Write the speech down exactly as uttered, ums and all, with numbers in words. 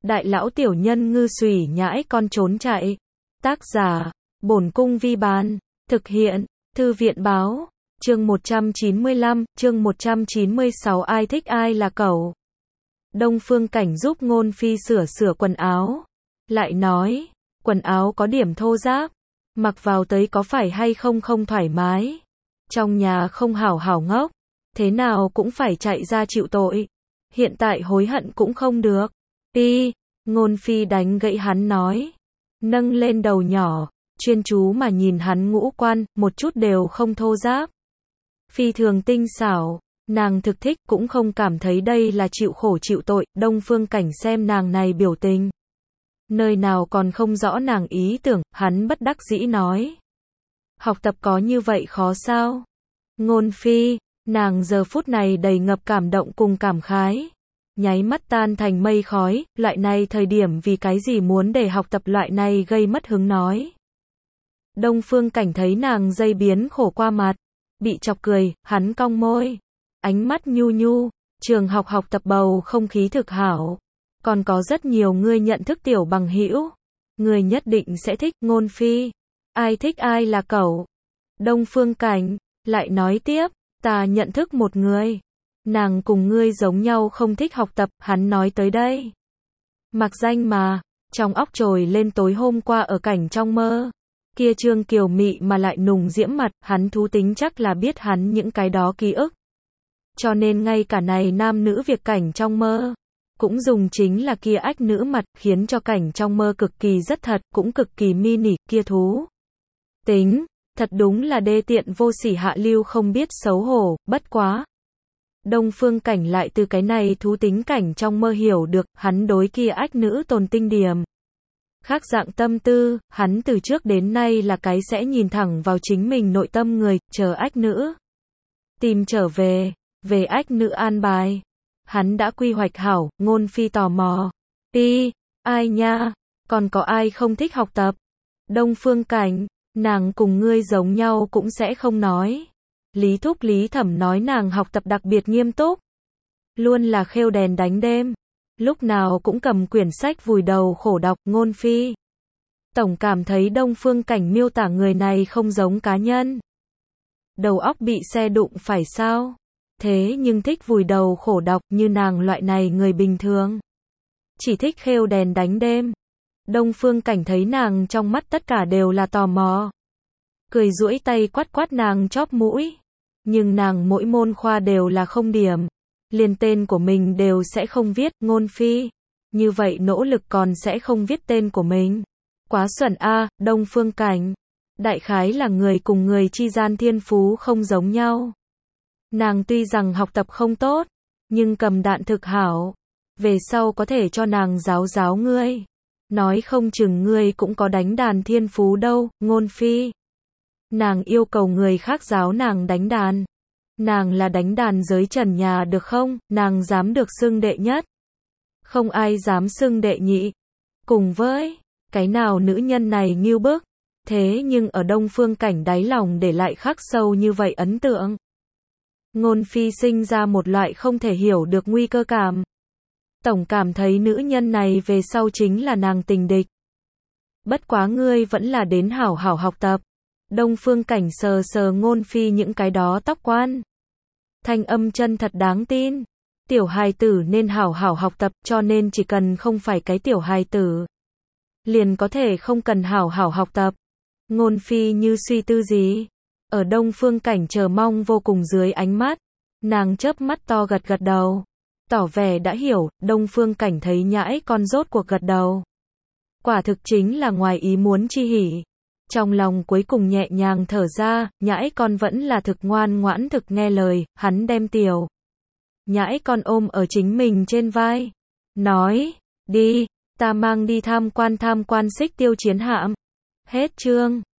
đại lão tiểu nhân ngư xùy nhãi con trốn chạy. Tác giả, Bổn Cung Vi Bán. Thực hiện, Thư viện Báo. Chương một trăm chín mươi lăm, chương một trăm chín mươi sáu ai thích ai là cẩu. Đông Phương Cảnh giúp Ngôn Phi sửa sửa quần áo. Lại nói, quần áo có điểm thô ráp, mặc vào tới có phải hay không không thoải mái. Trong nhà không hảo hảo ngốc, thế nào cũng phải chạy ra chịu tội. Hiện tại hối hận cũng không được. Đi, Ngôn Phi đánh gãy hắn nói. Nâng lên đầu nhỏ, chuyên chú mà nhìn hắn ngũ quan, một chút đều không thô ráp. Phi thường tinh xảo, nàng thực thích cũng không cảm thấy đây là chịu khổ chịu tội. Đông Phương Cảnh xem nàng này biểu tình, nơi nào còn không rõ nàng ý tưởng, hắn bất đắc dĩ nói. Học tập có như vậy khó sao? Ngôn Phi, nàng giờ phút này đầy ngập cảm động cùng cảm khái. Nháy mắt tan thành mây khói, loại này thời điểm vì cái gì muốn để học tập loại này gây mất hứng nói. Đông Phương Cảnh thấy nàng dây biến khổ qua mặt, bị chọc cười, hắn cong môi. Ánh mắt nhu nhu, trường học học tập bầu không khí thực hảo. Còn có rất nhiều người nhận thức tiểu bằng hữu. Người nhất định sẽ thích. Ngôn Phi, ai thích ai là cẩu. Đông Phương Cảnh, lại nói tiếp, ta nhận thức một người. Nàng cùng ngươi giống nhau không thích học tập, hắn nói tới đây. Mặc danh mà, trong óc trồi lên tối hôm qua ở cảnh trong mơ. Kia trương kiều mị mà lại nùng diễm mặt, hắn thú tính chắc là biết hắn những cái đó ký ức. Cho nên ngay cả này nam nữ việc cảnh trong mơ, cũng dùng chính là kia ách nữ mặt, khiến cho cảnh trong mơ cực kỳ rất thật, cũng cực kỳ mini, kia thú tính, thật đúng là đê tiện vô sỉ hạ lưu không biết xấu hổ, bất quá. Đông Phương Cảnh lại từ cái này thú tính cảnh trong mơ hiểu được, hắn đối kia ách nữ tồn tinh điểm. Khác dạng tâm tư, hắn từ trước đến nay là cái sẽ nhìn thẳng vào chính mình nội tâm người, chờ ách nữ tìm trở về, về ách nữ an bài. Hắn đã quy hoạch hảo. Ngôn Phi tò mò. Đi, ai nha, còn có ai không thích học tập? Đông Phương Cảnh, nàng cùng ngươi giống nhau cũng sẽ không nói. Lý Thúc Lý Thẩm nói nàng học tập đặc biệt nghiêm túc, luôn là khêu đèn đánh đêm, lúc nào cũng cầm quyển sách vùi đầu khổ đọc. Ngôn Phi tổng cảm thấy Đông Phương Cảnh miêu tả người này không giống cá nhân. Đầu óc bị xe đụng phải sao? Thế nhưng thích vùi đầu khổ đọc như nàng loại này người bình thường. Chỉ thích khêu đèn đánh đêm. Đông Phương Cảnh thấy nàng trong mắt tất cả đều là tò mò. Cười duỗi tay quát quát nàng chóp mũi. Nhưng nàng mỗi môn khoa đều là không điểm. Liền tên của mình đều sẽ không viết. Ngôn Phi, như vậy nỗ lực còn sẽ không viết tên của mình. Quá xuẩn a. Đông Phương Cảnh, đại khái là người cùng người chi gian thiên phú không giống nhau. Nàng tuy rằng học tập không tốt, nhưng cầm đạn thực hảo. Về sau có thể cho nàng giáo giáo ngươi. Nói không chừng ngươi cũng có đánh đàn thiên phú đâu. Ngôn Phi, nàng yêu cầu người khác giáo nàng đánh đàn. Nàng là đánh đàn giới trần nhà được không? Nàng dám được xưng đệ nhất, không ai dám xưng đệ nhị. Cùng với cái nào nữ nhân này ngưu bức. Thế nhưng ở Đông Phương Cảnh đáy lòng để lại khắc sâu như vậy ấn tượng. Ngôn Phi sinh ra một loại không thể hiểu được nguy cơ cảm. Tổng cảm thấy nữ nhân này về sau chính là nàng tình địch. Bất quá ngươi vẫn là đến hảo hảo học tập. Đông Phương Cảnh sờ sờ Ngôn Phi những cái đó tóc quan. Thanh âm chân thật đáng tin. Tiểu hài tử nên hảo hảo học tập, cho nên chỉ cần không phải cái tiểu hài tử, liền có thể không cần hảo hảo học tập. Ngôn Phi như suy tư gì. Ở Đông Phương Cảnh chờ mong vô cùng dưới ánh mắt, nàng chớp mắt to gật gật đầu, tỏ vẻ đã hiểu. Đông Phương Cảnh thấy nhãi con rốt cuộc gật đầu, quả thực chính là ngoài ý muốn chi hỉ. Trong lòng cuối cùng nhẹ nhàng thở ra, nhãi con vẫn là thực ngoan ngoãn thực nghe lời. Hắn đem tiểu nhãi con ôm ở chính mình trên vai, nói, đi, ta mang đi tham quan tham quan Xích Tiêu chiến hạm. Hết chương.